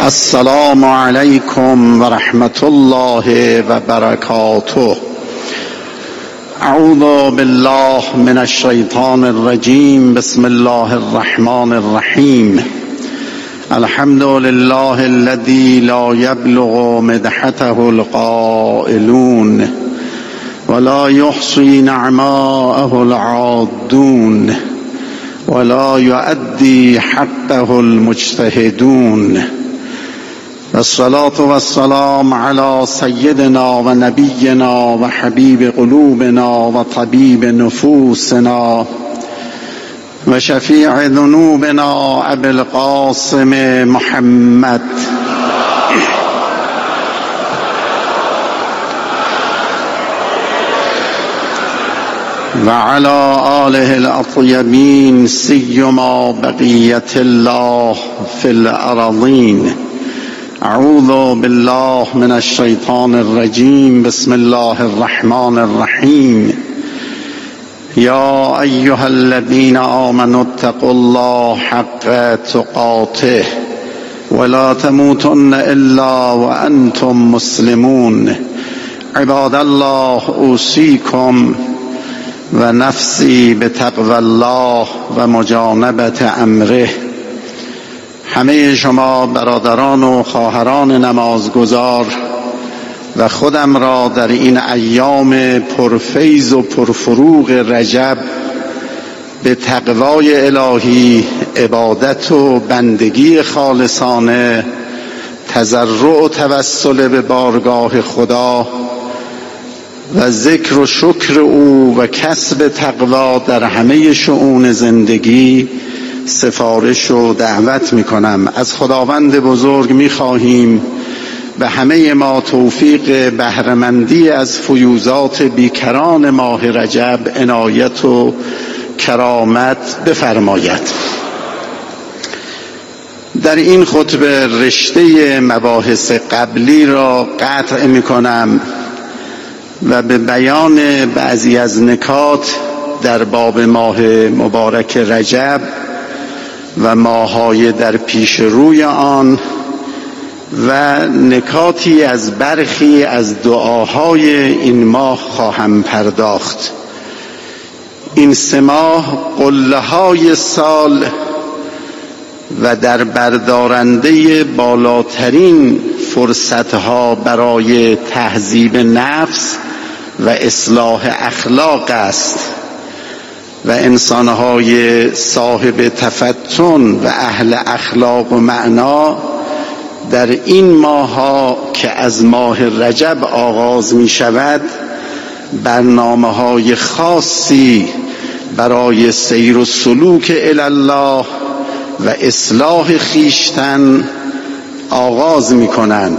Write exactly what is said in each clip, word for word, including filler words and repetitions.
السلام علیکم و رحمت الله و برکاته. اعوذ بالله من الشیطان الرجیم. بسم الله الرحمن الرحیم. الحمد لله الذي لا يبلغ مدحته القائلون ولا يحصي نعماءه العادون ولا يؤدي حقه المجتهدون. والصلاة والسلام على سيدنا و نبينا و حبيب قلوبنا و طبيب نفوسنا و شفيع ذنوبنا ابي القاسم محمد و على آله الأطيبين سيما بقية الله في الأرضين. اعوذ بالله من الشيطان الرجيم. بسم الله الرحمن الرحيم. يا أيها الذين آمنوا اتقوا الله حق تقاته ولا تموتن إلا وأنتم مسلمون. عباد الله، أوصيكم و نفسی به تقوی الله و مجانبت امره. همه شما برادران و خواهران نمازگزار و خودم را در این ایام پرفیض و پرفروغ رجب به تقوای الهی، عبادت و بندگی خالصانه، تضرع و توسل به بارگاه خدا و ذکر و شکر او و کسب تقوا در همه شؤون زندگی سفارش و دعوت می کنم. از خداوند بزرگ می خواهیم به همه ما توفیق بهره‌مندی از فیوضات بیکران ماه رجب عنایت و کرامت بفرماید. در این خطبه رشته مباحث قبلی را قطع می کنم و به بیان بعضی از نکات در باب ماه مبارک رجب و ماه‌های در پیش روی آن و نکاتی از برخی از دعاهای این ماه خواهم پرداخت. این سه ماه قله‌های سال و در بردارنده بالاترین فرصتها برای تهذیب نفس و اصلاح اخلاق است و انسانهای صاحب تفتن و اهل اخلاق و معنا در این ماه‌ها که از ماه رجب آغاز می شود برنامه‌های خاصی برای سیر و سلوک الی الله و اصلاح خویشتن آغاز می کنند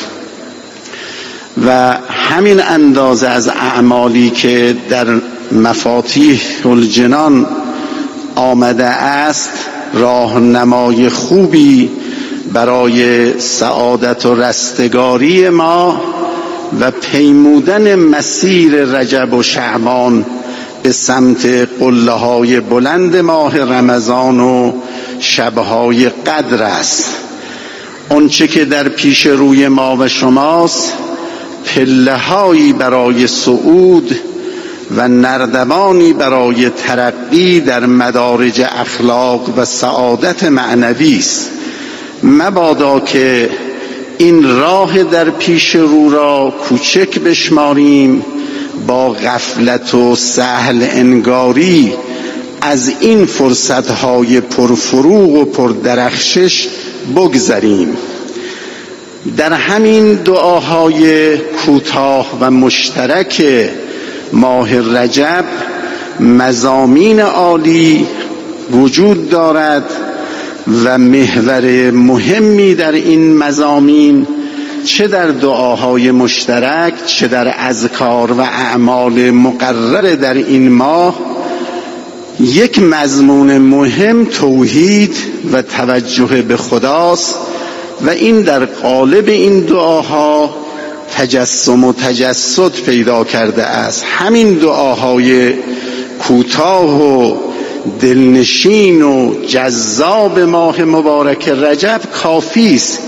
و همین اندازه از اعمالی که در مفاتیح الجنان آمده است راهنمای خوبی برای سعادت و رستگاری ما و پیمودن مسیر رجب و شعبان به سمت قله‌های بلند ماه رمضان و شب‌های قدر است. آنچه که در پیش روی ما و شماست پله‌هایی برای صعود و نردبانی برای ترقی در مدارج اخلاق و سعادت معنوی است. مبادا که این راه در پیش رو را کوچک بشماریم، با غفلت و سهل انگاری از این فرصت‌های پرفروغ و پردرخشش بگذریم. در همین دعاهای کوتاه و مشترک ماه رجب مضامین عالی وجود دارد و محور مهمی در این مضامین چه در دعاهای مشترک چه در اذکار و اعمال مقرر در این ماه یک مضمون مهم توحید و توجه به خداست و این در قالب این دعاها تجسم و تجسد پیدا کرده است. همین دعاهای کوتاه و دلنشین و جذاب ماه مبارک رجب کافی است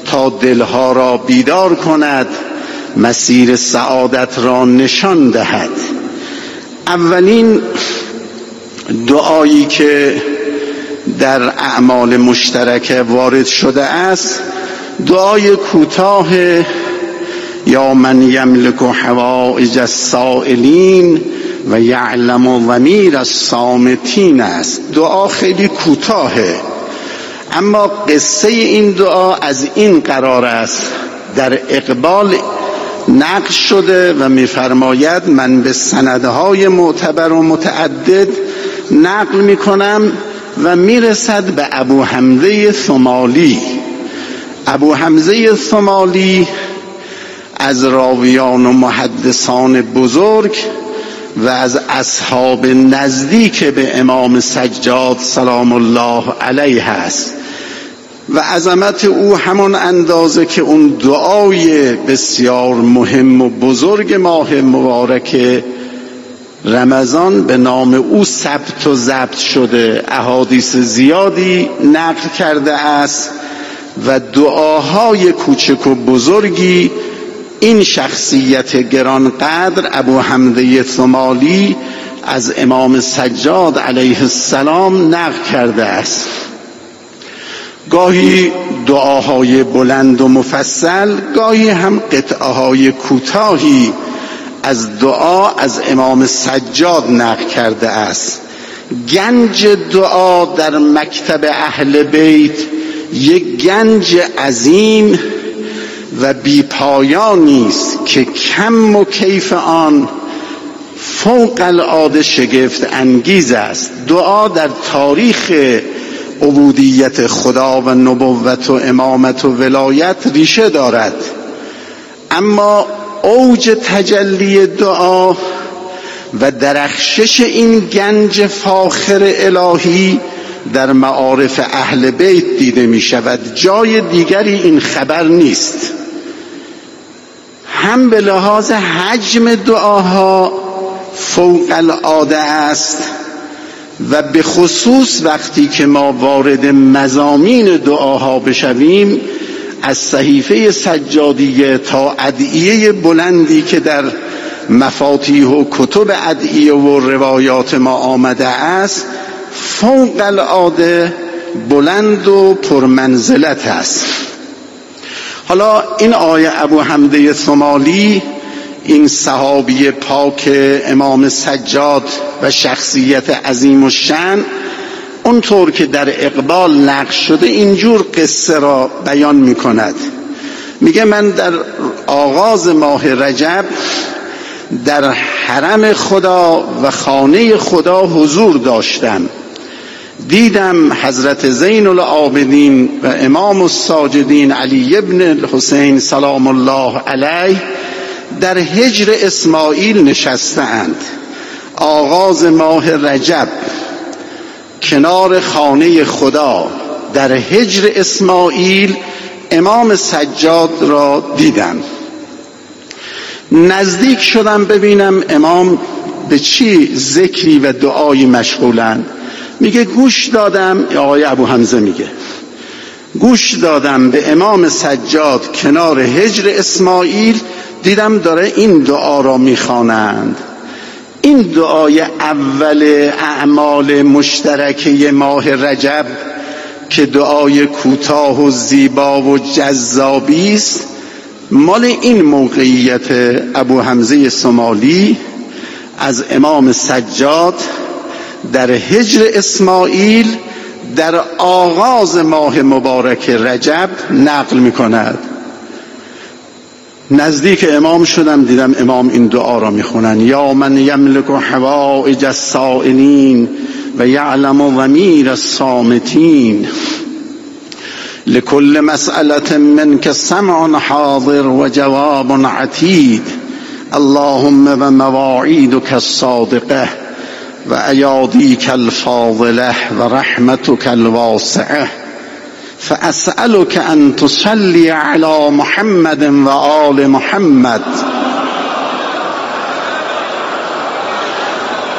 تا دلها را بیدار کند، مسیر سعادت را نشان دهد. اولین دعایی که در اعمال مشترک وارد شده است دعای کوتاه یا من یملک حوائج السائلین و یعلم ضمیر الصامتین است. دعا خیلی کوتاهه، اما قصه این دعا از این قرار است. در اقبال نقل شده و می‌فرماید من به سندهای معتبر و متعدد نقل می‌کنم و میرسد به ابو حمزه ثمالی. ابو حمزه ثمالی از راویان و محدثان بزرگ و از اصحاب نزدیک به امام سجاد سلام الله علیه است و عظمت او همان اندازه که اون دعای بسیار مهم و بزرگ ماه مبارک رمضان به نام او ثبت و ضبط شده، احادیث زیادی نقل کرده است و دعاهای کوچک و بزرگی این شخصیت گرانقدر ابو حمزه ثمالی از امام سجاد علیه السلام نقل کرده است. گاهی دعاهای بلند و مفصل، گاهی هم قطعه‌های کوتاهی از دعا از امام سجاد نقل کرده است. گنج دعا در مکتب اهل بیت یک گنج عظیم و بی‌پایانی است که کم و کیف آن فوق العاده شگفت انگیز است. دعا در تاریخ عبودیت خدا و نبوت و امامت و ولایت ریشه دارد، اما اوج تجلی دعا و درخشش این گنج فاخر الهی در معارف اهل بیت دیده می شود. جای دیگری این خبر نیست. هم به لحاظ حجم دعاها فوق العاده است و به خصوص وقتی که ما وارد مضامین دعاها بشویم، از صحیفه سجادیه تا ادعیه بلندی که در مفاتیح و کتب ادعیه و روایات ما آمده است فوق العاده بلند و پرمنزلت است. حالا این آیه ابو حمزه ثمالی، این صحابی پاک امام سجاد و شخصیت عظیم الشأن، اونطور که در اقبال نقل شده اینجور قصه را بیان می کند. میگه من در آغاز ماه رجب در حرم خدا و خانه خدا حضور داشتم. دیدم حضرت زین العابدین و امام الساجدین علی ابن الحسین سلام الله علیه در حجر اسماعیل نشستند. آغاز ماه رجب کنار خانه خدا در حجر اسماعیل امام سجاد را دیدم. نزدیک شدم ببینم امام به چی ذکری و دعایی مشغولند. میگه گوش دادم، آقای ابو حمزه میگه گوش دادم به امام سجاد کنار حجر اسماعیل، دیدم داره این دعا را میخوانند. این دعای اول اعمال مشترکه ماه رجب که دعای کوتاه و زیبا و جذابی است، مال این موقعیت ابو حمزه ثمالی از امام سجاد در حجر اسماعیل در آغاز ماه مبارک رجب نقل می کند. نزدیک امام شدم، دیدم امام این دعا را می خونن: یا من یملک حوائج السائلین و یعلم ضمیر الصامتین، لكل مسألة منك سمع حاضر و جواب عتید، اللهم و مواعیدك الصادقه و ایادیک الفاضله و رحمتک الواسعه، فاسألك ان تصلی علی محمد و آل محمد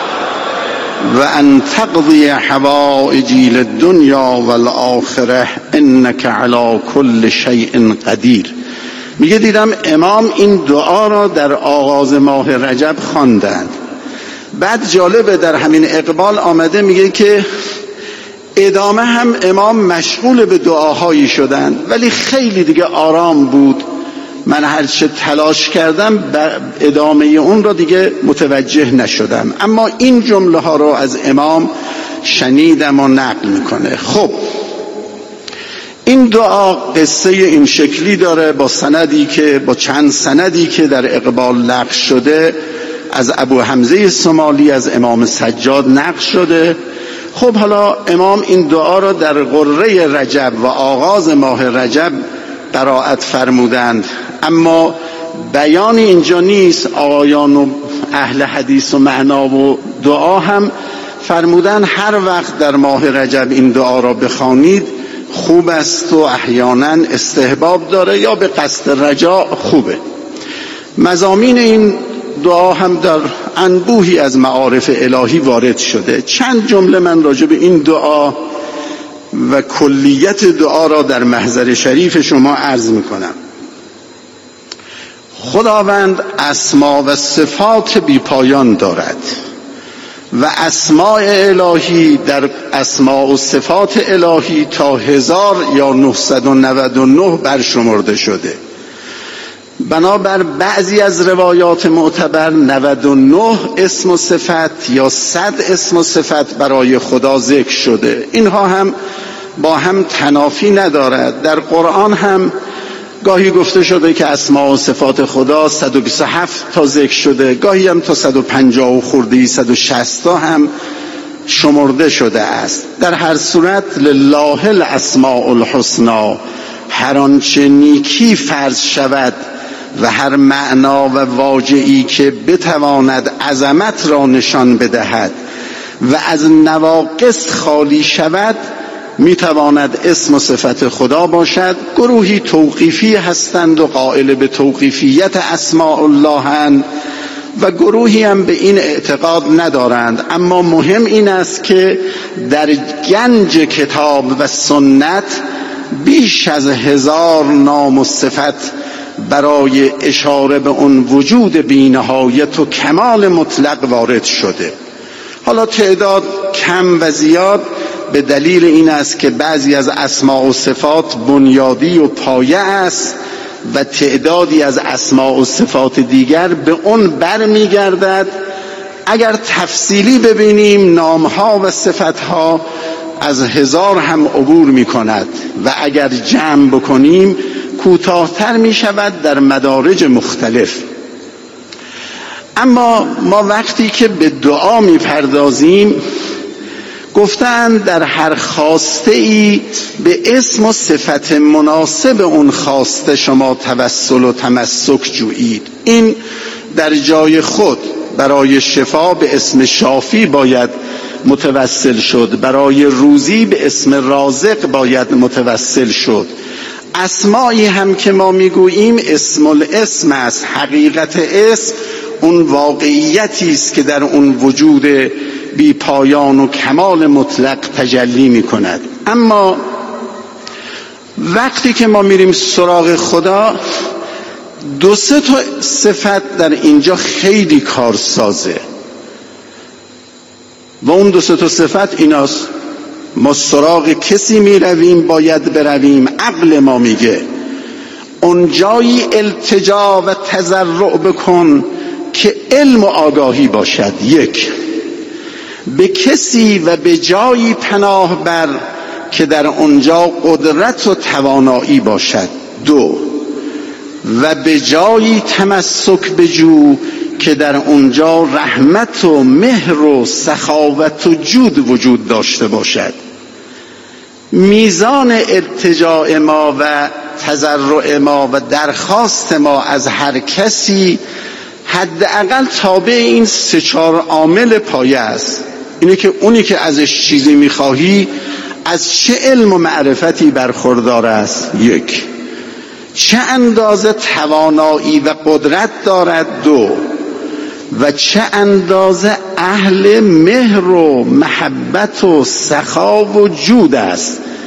و ان تقضی حوائجی للدنیا والآخره انک علی کل شیء قدیر. میگه دیدم امام این دعا را در آغاز ماه رجب خواندند. بعد جالبه در همین اقبال آمده میگه که ادامه هم امام مشغول به دعاهایی شدند ولی خیلی دیگه آرام بود. من هرچه تلاش کردم ادامه اون را دیگه متوجه نشدم، اما این جمله ها رو از امام شنیدم و نقل میکنه. خب این دعا قصه این شکلی داره با سندی که با چند سندی که در اقبال نقل شده. از ابو حمزه سمالی از امام سجاد نقل شده. خب حالا امام این دعا را در غره رجب و آغاز ماه رجب قرائت فرمودند، اما بیان اینجا نیست. آقایان و اهل حدیث و معنا و دعا هم فرمودند هر وقت در ماه رجب این دعا را بخوانید خوب است و احیانا استحباب داره یا به قصد رجا خوبه. مضامین این دعا هم در انبوهی از معارف الهی وارد شده. چند جمله من راجع به این دعا و کلیت دعا را در محضر شریف شما عرض میکنم. خداوند اسما و صفات بی پایان دارد و اسماء الهی در اسماء و صفات الهی تا هزار یا نهصد و نود و نه برشمرده شده. بنابر بعضی از روایات معتبر نود و نه اسم و صفت یا صد اسم و صفت برای خدا ذکر شده. اینها هم با هم تنافی ندارد. در قرآن هم گاهی گفته شده که اسما و صفات خدا صد و بیست و هفت تا ذکر شده، گاهی هم تا صد و پنجاه و خرده‌ای صد و شصت تا هم شمرده شده است. در هر صورت لله الاسماء الحسنا، هر آنچه نیکی فرض شود و هر معنا و واجعی که بتواند عظمت را نشان بدهد و از نواقص خالی شود میتواند اسم و صفت خدا باشد. گروهی توقیفی هستند و قائل به توقیفیت اسماء اللهند و گروهی هم به این اعتقاد ندارند، اما مهم این است که در گنج کتاب و سنت بیش از هزار نام و صفت برای اشاره به اون وجود بی‌نهایت و کمال مطلق وارد شده. حالا تعداد کم و زیاد به دلیل این است که بعضی از اسماء و صفات بنیادی و پایه است و تعدادی از اسماء و صفات دیگر به اون بر می گردد. اگر تفصیلی ببینیم نامها و صفتها از هزار هم عبور می کند و اگر جمع بکنیم کوتاه‌تر می شود در مدارج مختلف. اما ما وقتی که به دعا می پردازیم گفتند در هر خواسته ای به اسم و صفت مناسب اون خواسته شما توسل و تمسک جویید. این در جای خود برای شفا به اسم شافی باید متوسل شد، برای روزی به اسم رازق باید متوسل شد. اسمایی هم که ما میگوییم اسم الاسم است. حقیقت اسم اون واقعیتی است که در اون وجود بی پایان و کمال مطلق تجلی می کند. اما وقتی که ما میریم سراغ خدا دو سه تا صفت در اینجا خیلی کارسازه و اون دو سه تا صفت ایناست. ما سراغ کسی می رویم باید برویم، عقل ما میگه اونجایی التجا و تضرع بکن که علم و آگاهی باشد. یک، به کسی و به جایی پناه بر که در اونجا قدرت و توانایی باشد. دو، و به جایی تمسک بجو که در اونجا رحمت و مهر و سخاوت و جود وجود داشته باشد. میزان التجاء ما و تضرع ما و درخواست ما از هر کسی حداقل تابع این سه چهار عامل پایه است. اینه که اونی که ازش چیزی میخواهی از چه علم و معرفتی برخوردار است، یک، چه اندازه توانایی و قدرت دارد، دو، و چه اندازه اهل مهر و محبت و سخا و جود است.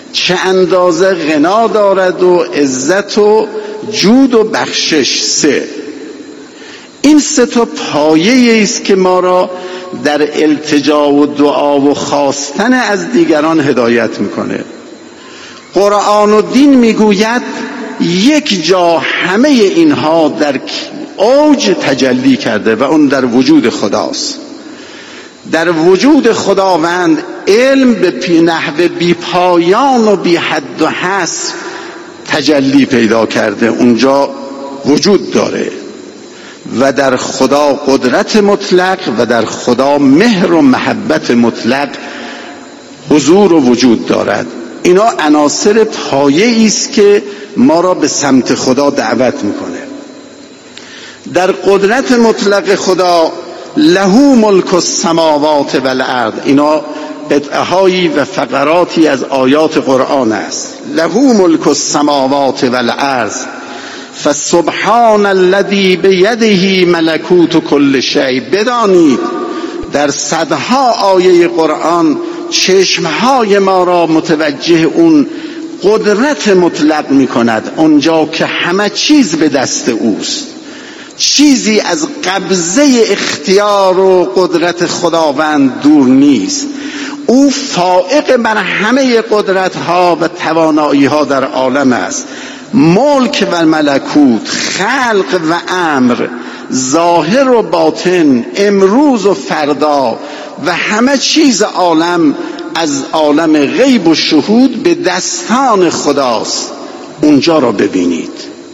چه اندازه غنا دارد و عزت و جود و بخشش. سه این سه تا پایه است که ما را در التجا و دعا و خواستن از دیگران هدایت میکنه. قرآن و دین میگوید یک جا همه اینها در اوج تجلی کرده و اون در وجود خداست. در وجود خداوند علم به نحو بی پایان و بی حد و حصر تجلی پیدا کرده، اونجا وجود داره و در خدا قدرت مطلق و در خدا مهر و محبت مطلق حضور و وجود دارد. اینا عناصر پایه‌ای است که ما را به سمت خدا دعوت میکنه. در قدرت مطلق خدا له ملک السماوات و الارض، اینا قطعهایی و فقراتی از آیات قرآن است. له ملک السماوات و الارض فسبحان الذی بیده ملکوت کل شیء. بدانید در صدها آیه قرآن چشمهای ما را متوجه اون قدرت مطلق می کند، اونجا که همه چیز به دست اوست، چیزی از قبضه اختیار و قدرت خداوند دور نیست. او فائق بر همه قدرت ها و توانایی ها در عالم است. ملک و ملکوت، خلق و امر، ظاهر و باطن، امروز و فردا و همه چیز عالم از عالم غیب و شهود به دستان خداست. اونجا را ببینید.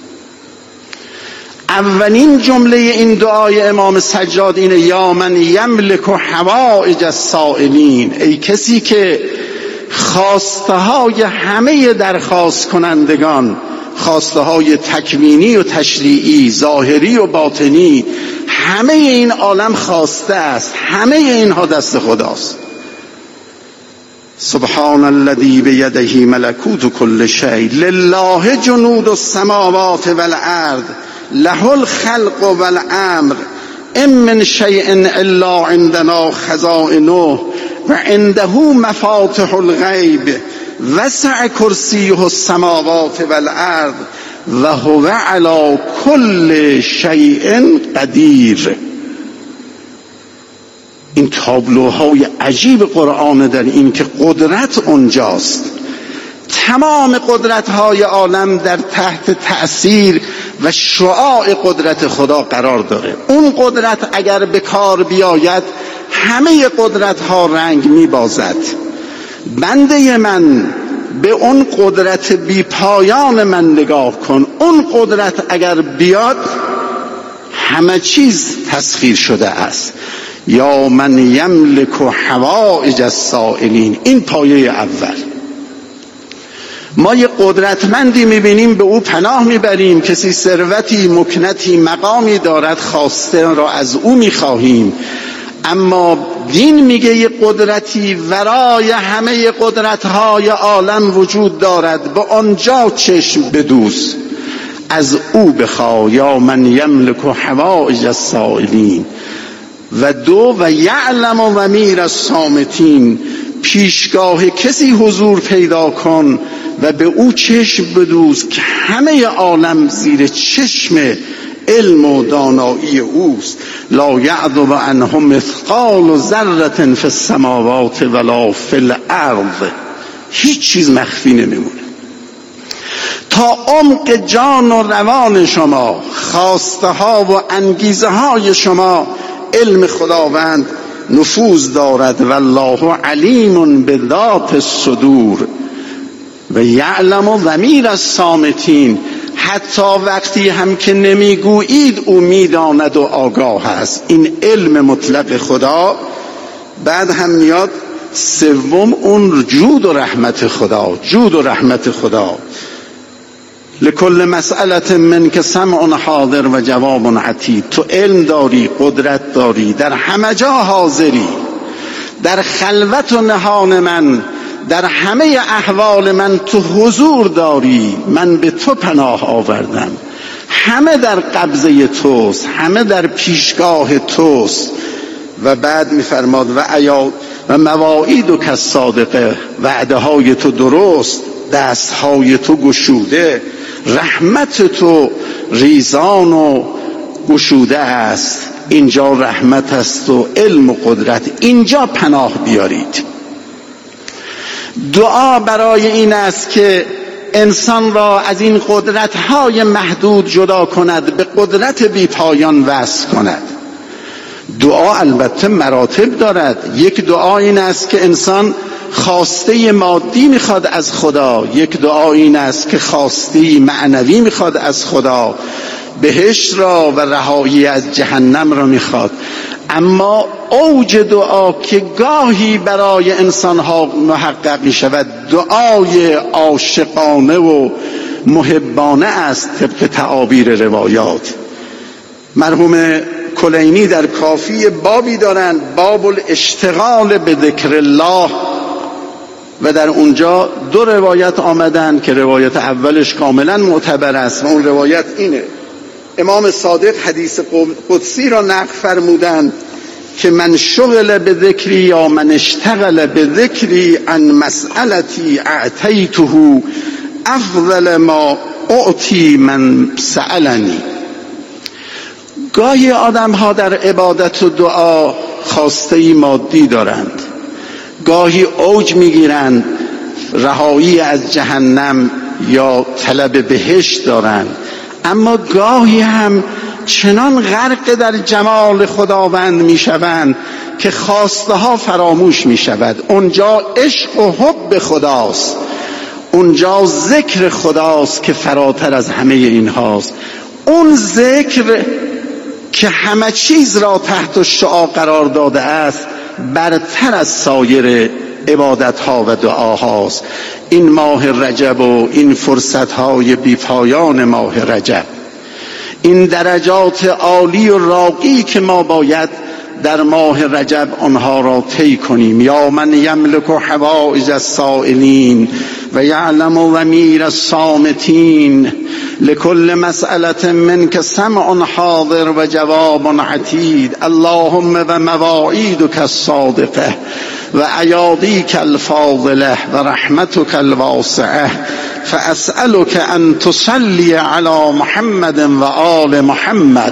اولین جمله این دعای امام سجاد اینه: یا من یملک حوائج السائلین. ای کسی که خواسته های همه درخواست کنندگان، خواسته های تکوینی و تشریعی، ظاهری و باطنی، همه این عالم خواسته است، همه اینها دست خداست. سبحان الذی بیده ملکوت کل شیء لله جنود السماوات والارض له الخلق والامر ان من شیء الا عندنا خزائنه و عنده مفاتح الغیب وسع کرسیه السماوات والارض و هو علی کل شیء قدیر. این تابلوهای عجیب قرآن در این که قدرت اونجاست. تمام قدرت‌های عالم در تحت تأثیر و شعاع قدرت خدا قرار داره. اون قدرت اگر به کار بیاید همه قدرت‌ها رنگ می‌بازد. بنده من به اون قدرت بی پایان من نگاه کن. اون قدرت اگر بیاد همه چیز تسخیر شده است. یا من یملک حوائج السائلین. این پایه اول. ما یه قدرتمندی میبینیم، به او پناه میبریم. کسی ثروتی، مکنتی، مقامی دارد، خواسته را از او میخواهیم. اما دین میگه یه قدرتی ورای همه قدرت‌های عالم وجود دارد، به آنجا چشم بدوز، از او بخواه. یا من یملک حوائج السائلین. و دو و یعلم و میر الصامتین. پیشگاه کسی حضور پیدا کن و به او چشم بدوز که همه عالم زیر چشم علم و دانایی اوست. لا یعذب عنه مثقال ذره فی السماوات ولا فی الارض. هیچ چیز مخفی نمیمونه. تا عمق جان و روان شما، خواسته ها و انگیزه های شما، علم خداوند نفوذ دارد. والله علیم بذات الصدور و یعلم ضمیر الصامتین. حتی وقتی هم که نمیگویید او میداند و آگاه است. این علم مطلق خدا. بعد هم میاد سوم اون جود و رحمت خدا. جود و رحمت خدا. لکل مسئله منک سمع حاضر و جواب عتید. تو علم داری، قدرت داری، در همه جا حاضری. در خلوت و نهان من، در همه احوال من تو حضور داری. من به تو پناه آوردم. همه در قبضه توست، همه در پیشگاه توست. و بعد میفرماد و عیاد و مواعید و کالصادقه. وعده های تو درست، دستهای تو گشوده، رحمت تو ریزان و گشوده است. اینجا رحمت است و علم و قدرت، اینجا پناه بیارید. دعا برای این است که انسان را از این قدرت‌های محدود جدا کند، به قدرت بی پایان وصل کند. دعا البته مراتب دارد. یک دعا این است که انسان خواسته مادی میخواد از خدا، یک دعا این است که خواسته معنوی میخواد از خدا، بهشت را و رهایی از جهنم را میخواد. اما اوج دعا که گاهی برای انسانها محقق میشود، دعای عاشقانه و محبانه است طبق تعابیر روایات. مرحوم کلینی در کافی بابی دارند، باب الاشتغال به ذکر الله، و در اونجا دو روایت آمدن که روایت اولش کاملا معتبر است و اون روایت اینه: امام صادق حدیث قدسی را نقل فرمودند که من شغل به ذکری یا من اشتغل به ذکری عن مسئلتی اعطیته افضل ما اعطی من سألنی. گاهی آدم ها در عبادت و دعا خواسته مادی دارند، گاهی اوج میگیرند، رهایی از جهنم یا طلب بهشت دارند، اما گاهی هم چنان غرق در جمال خداوند میشوند که خواسته ها فراموش میشود. اونجا عشق و حب خداست، اونجا ذکر خداست که فراتر از همه این هاست. اون ذکر که همه چیز را تحت الشعاع قرار داده است برتر از سایر عبادت ها و دعاهاست. این ماه رجب و این فرصت های بیپایان ماه رجب، این درجات عالی و راقی که ما باید در ماه رجب آنها را طی کنیم. یا من یملک حوائج السائلین و یعلم ضمیر الصامتین لكل مسئله منك سمع حاضر و جواب عتید. اللهم و مواعیدک الصادقه و ایادیک الفاضله و رحمتک الواسعه فاسألک ان تصلی علی محمد و آل محمد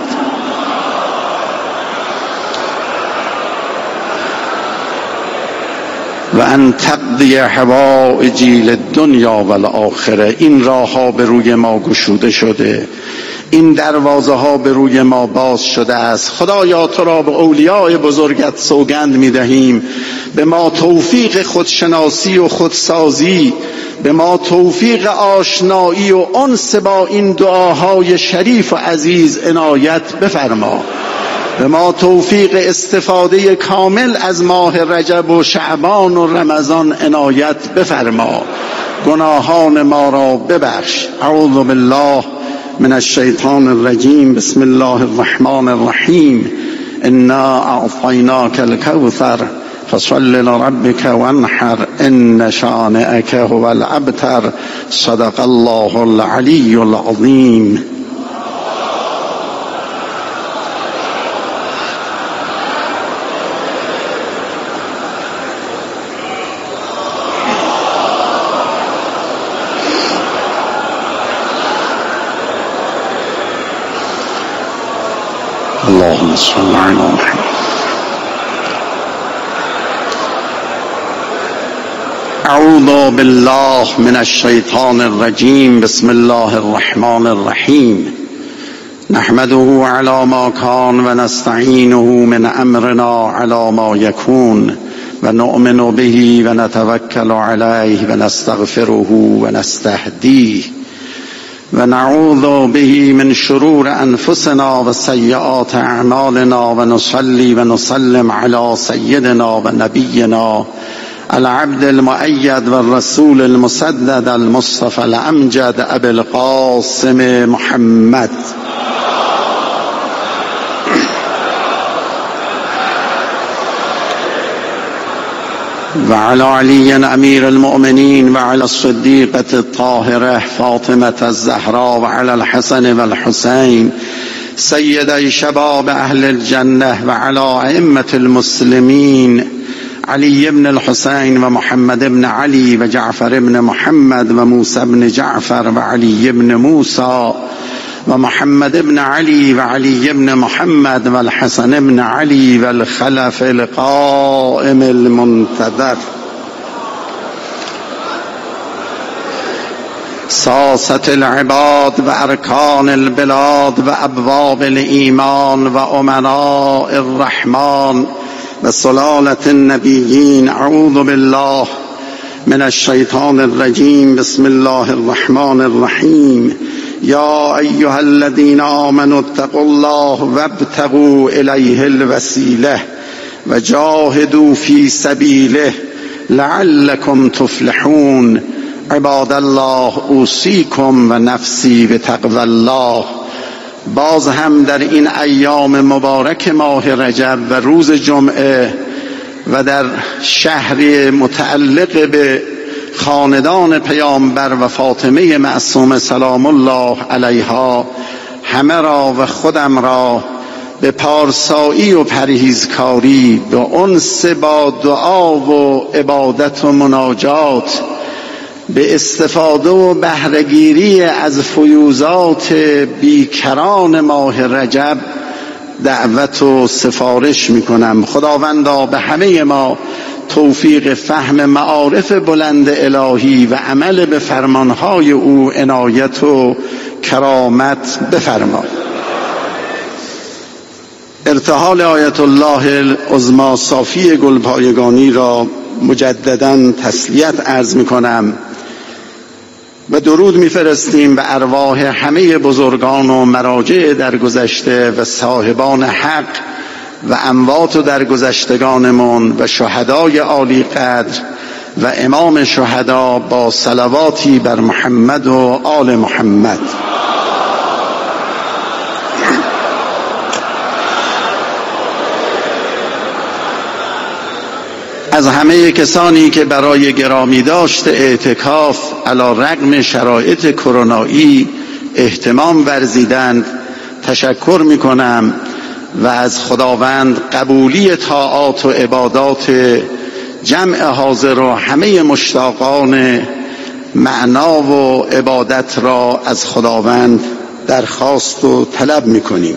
و ان تقضی حوائجی للدنیا و الاخره. این راه ها به روی ما گشوده شده، این دروازه ها به روی ما باز شده است. خدایا تو را به اولیاء بزرگت سوگند می دهیم، به ما توفیق خودشناسی و خودسازی، به ما توفیق آشنایی و انس با این دعاهای شریف و عزیز عنایت بفرما. به ما توفیق استفاده کامل از ماه رجب و شعبان و رمضان عنایت بفرما. گناهان ما را ببخش. اعوذ بالله من الشیطان الرجیم. بسم الله الرحمن الرحیم. انا اعطیناک الکوثر فصل لربک وانحر ان شانئک هو الابتر. صدق الله العلی العظیم. اللهم صل علی محمد. اعوذ بالله من الشیطان الرجیم. بسم الله الرحمن الرحیم. نحمده علی ما کان و نستعینه من امرنا علی ما یکون و نؤمن به و نتوکل علیه و نستغفره و نستهدیه و نعوذ به من شرور انفسنا و سیئات اعمالنا و نصلی و نسلم علی سیدنا و نبینا العبد المؤید و الرسول المسدد المصطفى الامجد ابی القاسم محمد و علی علی امیر المؤمنین و علی الصدیقة الطاهرة فاطمة الزهراء و علی الحسن و الحسین سیدی شباب اهل الجنه و علی ائمة المسلمین علی بن الحسین و محمد بن علی و جعفر بن محمد و موسی بن جعفر و علی بن موسی و محمد بن علی و علی بن محمد و الحسن بن علی و الخلف القائم المنتظر ساسة العباد و ارکان البلاد و ابواب الایمان و امراء الرحمن و سلالة النبیین. اعوذ بالله من الشیطان الرجیم. بسم الله الرحمن الرحیم. یا ایها الذین آمنوا اتقوا الله وابتغوا الیه الوسیله و جاهدوا فی سبیله لعلکم تفلحون. عباد الله اوصیکم و نفسی بتقوی الله. باز هم در این ایام مبارک ماه رجب و روز جمعه و در شهر متعلق به خاندان پیامبر و فاطمه معصومه سلام الله علیها همه را و خودم را به پارسایی و پرهیزکاری، به انس با دعا و عبادت و مناجات، به استفاده و بهره‌گیری از فیوضات بیکران ماه رجب دعوت و سفارش میکنم. خداوندا به همه ما توفیق فهم معارف بلند الهی و عمل به فرمانهای او عنایت و کرامت بفرما. ارتحال آیت الله العظمی صافی گلپایگانی را مجددا تسلیت عرض میکنم و درود میفرستیم به ارواح همه بزرگان و مراجع درگذشته و صاحبان حق و اموات و درگذشتگانمون و شهدای عالی قدر و امام شهدا با صلواتی بر محمد و آل محمد. از همه کسانی که برای گرامی داشت اعتکاف علی رغم شرایط کرونایی اهتمام ورزیدند تشکر می کنم و از خداوند قبولی طاعات و عبادات جمع حاضر و همه مشتاقان معنا و عبادت را از خداوند درخواست و طلب می کنیم.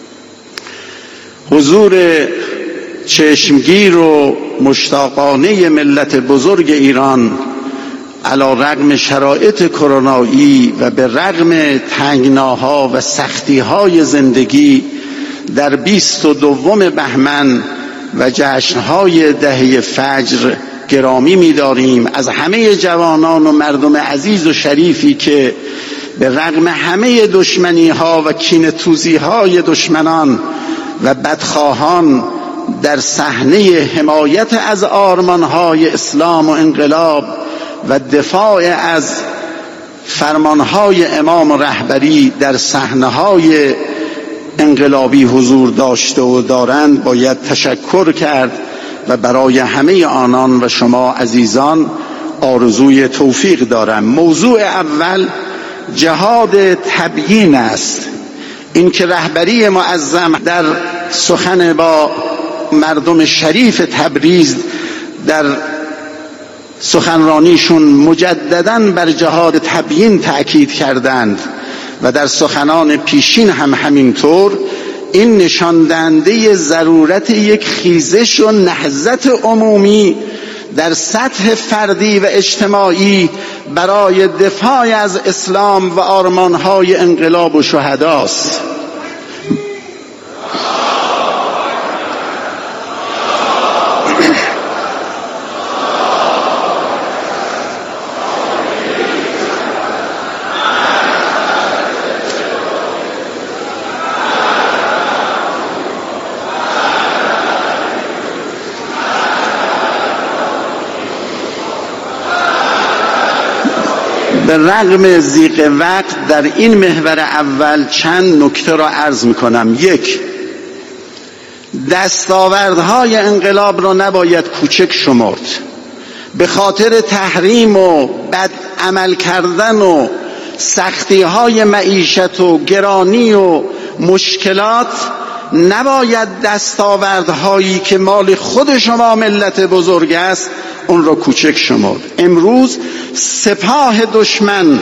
حضور چشمگیر و مشتاقانه ملت بزرگ ایران علی رغم شرایط کرونایی و به رغم تنگناها و سختیهای زندگی در بیست و دوم بهمن و جشنهای دهه فجر گرامی می‌داریم. از همه جوانان و مردم عزیز و شریفی که به رغم همه دشمنی‌ها و کینه‌توزی‌های دشمنان و بدخواهان در صحنه حمایت از آرمانهای اسلام و انقلاب و دفاع از فرمانهای امام و رهبری در صحنه‌های انقلابی حضور داشته و دارند باید تشکر کرد و برای همه آنان و شما عزیزان آرزوی توفیق دارم. موضوع اول جهاد تبیین است. این که رهبری معظم در سخن با مردم شریف تبریز در سخنرانیشون مجدداً بر جهاد تبیین تأکید کردند و در سخنان پیشین هم همینطور، این نشان دهنده ضرورت یک خیزش و نهضت عمومی در سطح فردی و اجتماعی برای دفاع از اسلام و آرمانهای انقلاب و شهداست. به رغم ضیق وقت در این محور اول چند نکته را عرض میکنم. یک، دستاوردهای انقلاب را نباید کوچک شمرد. به خاطر تحریم و بد عمل کردن و سختی های معیشت و گرانی و مشکلات نباید دستاوردهایی که مال خود شما ملت بزرگ است اون را کوچک شمرد. امروز سپاه دشمن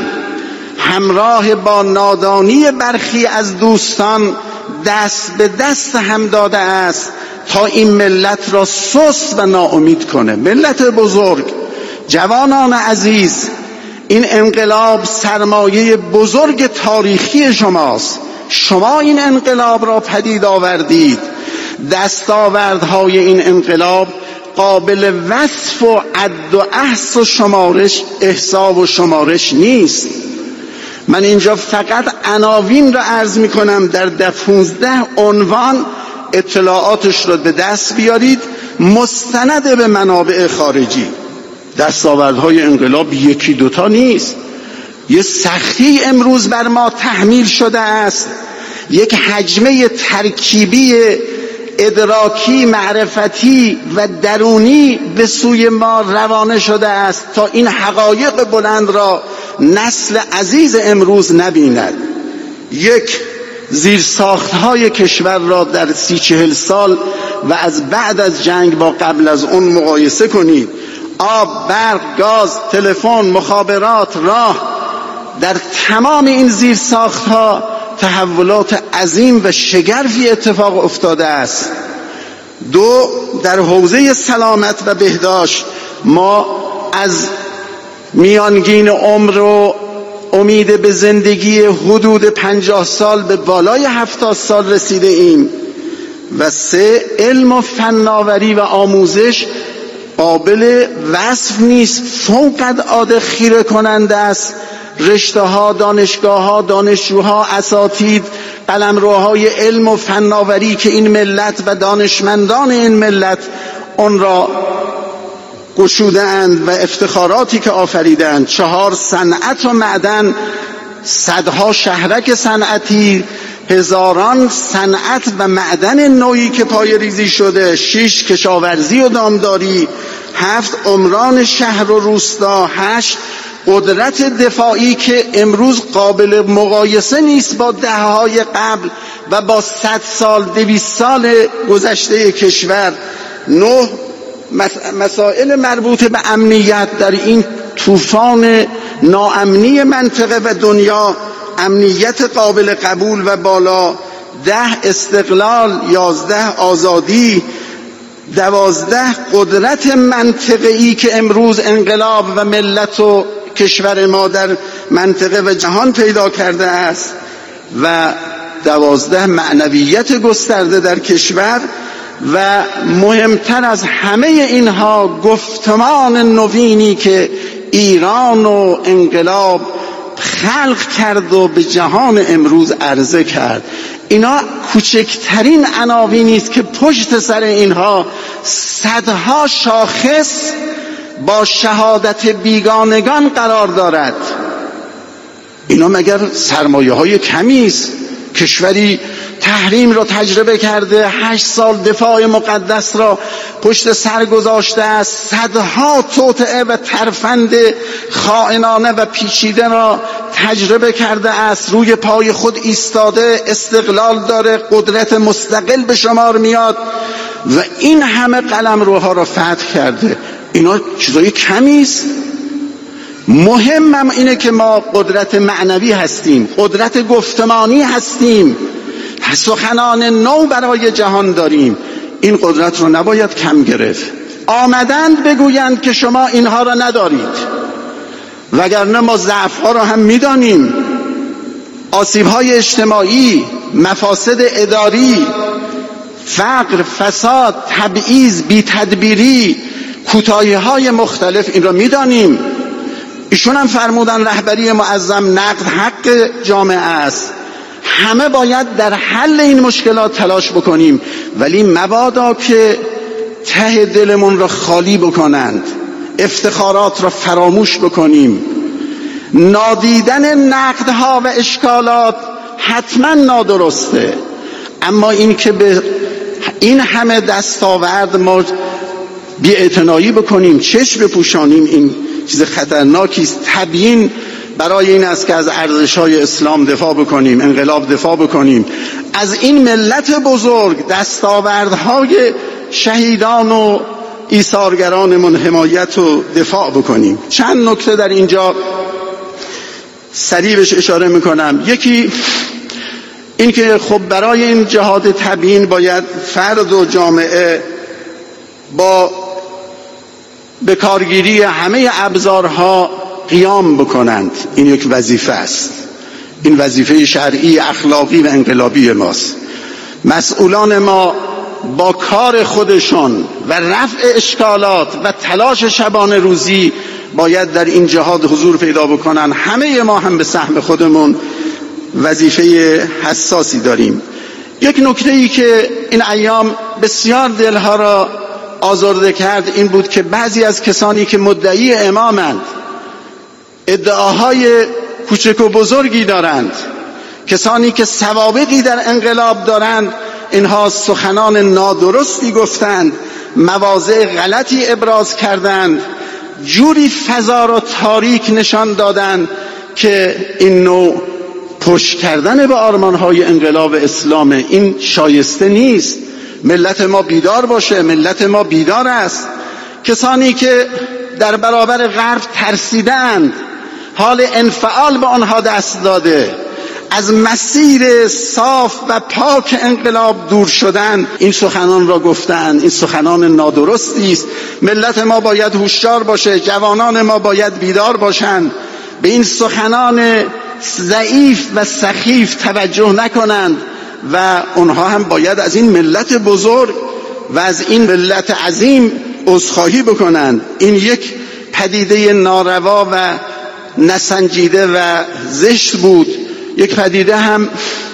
همراه با نادانی برخی از دوستان دست به دست هم داده است تا این ملت را سست و ناامید کنه. ملت بزرگ، جوانان عزیز، این انقلاب سرمایه بزرگ تاریخی شماست. شما این انقلاب را پدید آوردید. دستاوردهای این انقلاب قابل وصف و عد و احصا و شمارش احساب و شمارش نیست. من اینجا فقط عناوین را عرض می کنم. در ده پونزده عنوان اطلاعاتش را به دست بیارید مستند به منابع خارجی. دستاوردهای انقلاب یکی دوتا نیست. یه سختی امروز بر ما تحمیل شده است، یک حجمه ترکیبی ادراکی، معرفتی و درونی به سوی ما روانه شده است تا این حقایق بلند را نسل عزیز امروز نبیند. یک، زیرساختهای کشور را در سی چهل سال و از بعد از جنگ با قبل از اون مقایسه کنید. آب، برق، گاز، تلفن، مخابرات، راه، در تمام این زیرساختها تحولات عظیم و شگرفی اتفاق افتاده است. دو، در حوزه سلامت و بهداشت ما از میانگین عمر و امید به زندگی حدود پنجاه سال به بالای هفتاد سال رسیده ایم. و سه، علم و فناوری و آموزش قابل وصف نیست، فوق العاده خیره کننده است. رشته ها، دانشگاه ها، دانشجوها، اساتید، قلمروهای علم و فناوری که این ملت و دانشمندان این ملت اون را گشوده اند و افتخاراتی که آفریدند. چهار، صنعت و معدن، صدها شهرک صنعتی، هزاران صنعت و معدن نوعی که پای ریزی شده. شش، کشاورزی و دامداری. هفت، عمران شهر و روستا. هشت، قدرت دفاعی که امروز قابل مقایسه نیست با دهه‌های قبل و با صد سال، دویست سال گذشته کشور. نه، مسائل مربوط به امنیت در این طوفان ناامنی منطقه و دنیا، امنیت قابل قبول و بالا. ده، استقلال. یازده، آزادی. دوازده، قدرت منطقه‌ای که امروز انقلاب و ملت و کشور ما در منطقه و جهان پیدا کرده است. و دوازده، معنویت گسترده در کشور. و مهمتر از همه اینها گفتمان نوینی که ایران و انقلاب خلق کرد و به جهان امروز عرضه کرد. اینا کوچکترین عناوینی است که پشت سر اینها صدها شاخص با شهادت بیگانگان قرار دارد. اینا مگر سرمایه های کمی است؟ کشوری تحریم را تجربه کرده، هشت سال دفاع مقدس را پشت سر گذاشته است، صدها توطئه و ترفند خائنانه و پیچیده را تجربه کرده است، روی پای خود ایستاده، استقلال داره، قدرت مستقل به شمار میاد و این همه قلمروها را فتح کرده. اینا چیزای کمی است؟ مهمم اینه که ما قدرت معنوی هستیم، قدرت گفتمانی هستیم، سخنان نو برای جهان داریم. این قدرت رو نباید کم گرفت. آمدند بگویند که شما اینها را ندارید، وگرنه ما ضعف‌ها را هم می‌دانیم. آسیب‌های اجتماعی، مفاسد اداری، فقر، فساد، تبعیض، بی‌تدبیری، کوتاهی‌های مختلف، این را می‌دانیم. ایشون هم فرمودن رهبری معظم نقد حق جامعه است. همه باید در حل این مشکلات تلاش بکنیم، ولی مبادا که ته دلمون را خالی بکنند، افتخارات را فراموش بکنیم. نادیدن نقدها و اشکالات حتما نادرسته، اما این که به این همه دستاورد ما بی‌اعتنایی بکنیم، چشم بپوشانیم، این چیز خطرناکی است. تبیین برای این است که از ارزش‌های اسلام دفاع بکنیم، انقلاب دفاع بکنیم، از این ملت بزرگ دستاوردهای شهیدان و ایثارگرانمون حمایت و دفاع بکنیم. چند نکته در اینجا سریع بهش اشاره میکنم. یکی این که خب برای این جهاد تبیین باید فرد و جامعه با به کارگیری همه ابزارها قیام بکنند. این یک وظیفه است، این وظیفه شرعی، اخلاقی و انقلابی ماست. مسئولان ما با کار خودشون و رفع اشکالات و تلاش شبانه روزی باید در این جهاد حضور پیدا بکنن. همه ما هم به سهم خودمون وظیفه حساسی داریم. یک نکته ای که این ایام بسیار دلها را آزرده کرد این بود که بعضی از کسانی که مدعی امامند، ادعاهای کوچک و بزرگی دارند، کسانی که سوابقی در انقلاب دارند، اینها سخنان نادرستی گفتند، مواضع غلطی ابراز کردند، جوری فضا را تاریک نشان دادند که این نوع پشت کردن به آرمانهای انقلاب اسلام این شایسته نیست. ملت ما بیدار باشه، ملت ما بیدار است. کسانی که در برابر غرب ترسیدند، حال انفعال به آنها دست داده، از مسیر صاف و پاک انقلاب دور شدن، این سخنان را گفتند. این سخنان نادرستی است. ملت ما باید هوشیار باشه، جوانان ما باید بیدار باشند، به این سخنان ضعیف و سخیف توجه نکنند و اونها هم باید از این ملت بزرگ و از این ملت عظیم عذرخواهی بکنند. این یک پدیده ناروا و نسنجیده و زشت بود. یک پدیده هم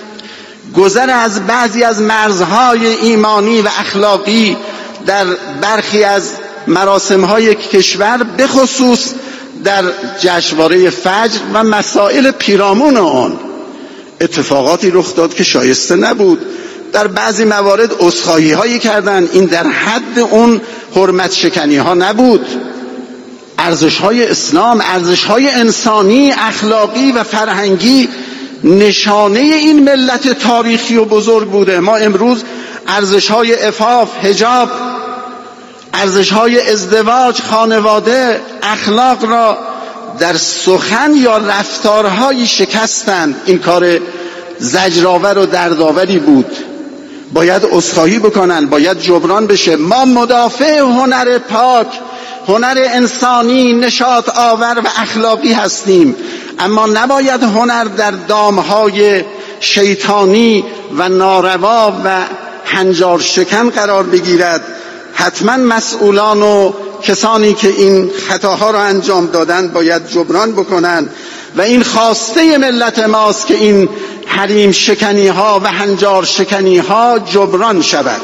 گذر از بعضی از مرزهای ایمانی و اخلاقی در برخی از مراسمهای کشور، به خصوص در جشنواره فجر و مسائل پیرامون آن، اتفاقاتی رخ داد که شایسته نبود. در بعضی موارد عذرخواهی هایی کردند. این در حد اون حرمت شکنی ها نبود. ارزش های اسلام، ارزش های انسانی، اخلاقی و فرهنگی نشانه این ملت تاریخی و بزرگ بوده. ما امروز ارزش های عفاف، حجاب، ارزش های ازدواج، خانواده، اخلاق را در سخن یا رفتارهایی شکستند. این کار زجرآور و دردآوری بود. باید عذرخواهی بکنن، باید جبران بشه. ما مدافع هنر پاک، هنر انسانی، نشاط آور و اخلاقی هستیم، اما نباید هنر در دامهای شیطانی و ناروا و هنجار شکن قرار بگیرد. حتما مسئولان و کسانی که این خطاها را انجام دادن باید جبران بکنن و این خواسته ملت ماست که این حریم شکنی ها و هنجار شکنی ها جبران شود.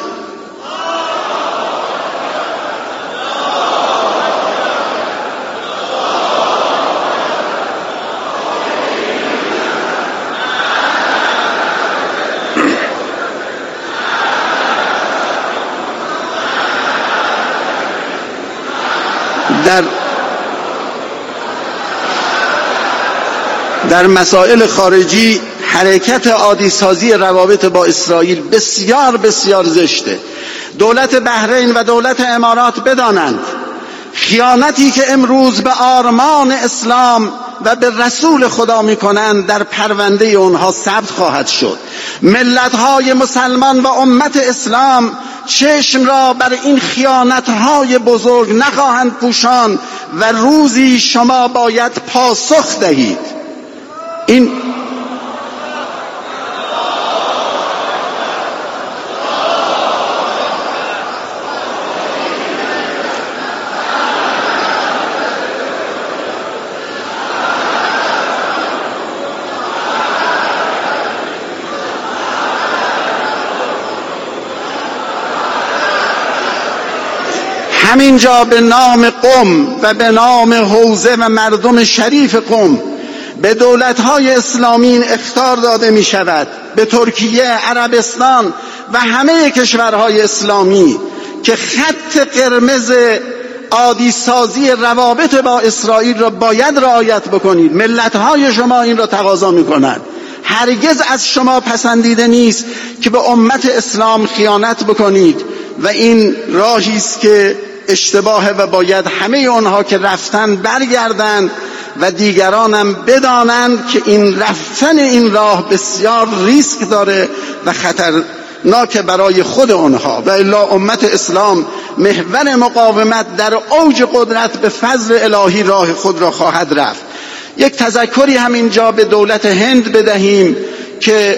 در در مسائل خارجی حرکت عادی سازی روابط با اسرائیل بسیار بسیار زشته. دولت بحرین و دولت امارات بدانند خیانتی که امروز به آرمان اسلام و به رسول خدا میکنند در پرونده اونها ثبت خواهد شد. ملت‌های مسلمان و امت اسلام چشم را بر این خیانت‌های بزرگ نخواهند پوشاند و روزی شما باید پاسخ دهید. این همینجا به نام قم و به نام حوزه و مردم شریف قم به دولت‌های اسلامی اخطار داده می شود، به ترکیه، عربستان و همه کشورهای اسلامی، که خط قرمز عادی سازی روابط با اسرائیل را باید رعایت بکنید. ملت‌های شما این را تقاضا می‌کنند. هرگز از شما پسندیده نیست که به امت اسلام خیانت بکنید و این راهی است که اشتباهه و باید همه اونها که رفتن برگردند و دیگرانم بدانند که این رفتن این راه بسیار ریسک داره و خطرناک برای خود اونها. و الا امت اسلام محور مقاومت در اوج قدرت به فضل الهی راه خود را خواهد رفت. یک تذکری هم اینجا به دولت هند بدهیم که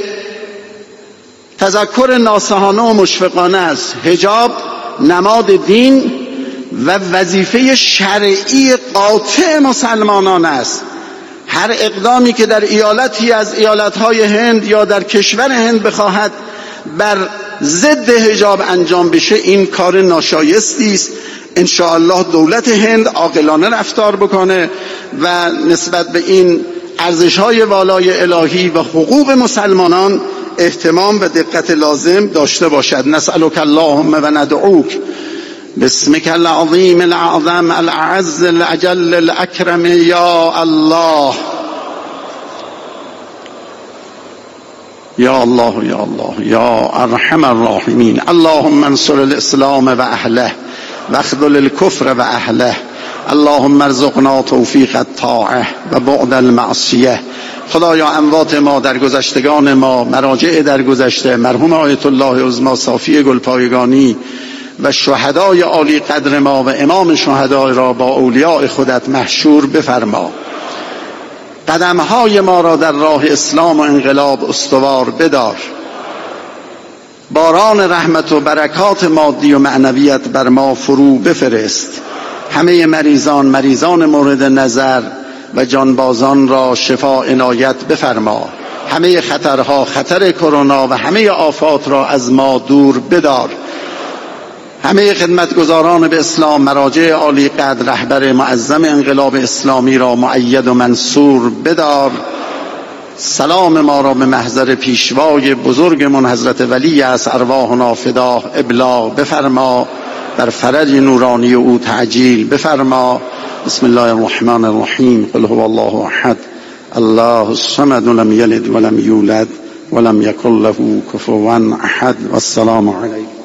تذکر ناصحانه و مشفقانه است. حجاب نماد دین و وظیفه شرعی قاطع مسلمانان است. هر اقدامی که در ایالتی از ایالتهای هند یا در کشور هند بخواهد بر ضد حجاب انجام بشه این کار ناشایستی است. ان شاء الله دولت هند عاقلانه رفتار بکنه و نسبت به این ارزش‌های والای الهی و حقوق مسلمانان اهتمام و دقت لازم داشته باشد. نسألک اللهم و ندعوک باسمک العظیم الاعظم الاعز الاجل الاکرم یا الله یا الله یا الله یا ارحم الراحمین. اللهم انصر الاسلام و اهله واخذل الكفر و اهله. اللهم ارزقنا توفیق الطاعه و بعد المعصیه. خدایا اموات ما در گذشتگان ما، مراجع در گذشته، مرحوم آیت الله عظمی صافی گلپایگانی و شهدای عالی قدر ما و امام شهدا را با اولیاء خودت محشور بفرما. قدمهای ما را در راه اسلام و انقلاب استوار بدار. باران رحمت و برکات مادی و معنویت بر ما فرو بفرست. همه مریضان مریضان مورد نظر و جانبازان را شفا عنایت بفرما. همه خطرها، خطر کرونا و همه آفات را از ما دور بدار. همه خدمتگزاران به اسلام، مراجع عالی قدر، رهبر معظم انقلاب اسلامی را مؤید و منصور بدار. سلام ما را به محضر پیشوای بزرگمون حضرت ولی از ارواحنا فداه ابلاغ بفرما. بر فرج نورانی او تعجیل بفرما. بسم الله الرحمن الرحیم. قل هو الله احد الله الصمد لم یلد ولم یولد ولم یکن له کفوا احد. والسلام علیکم.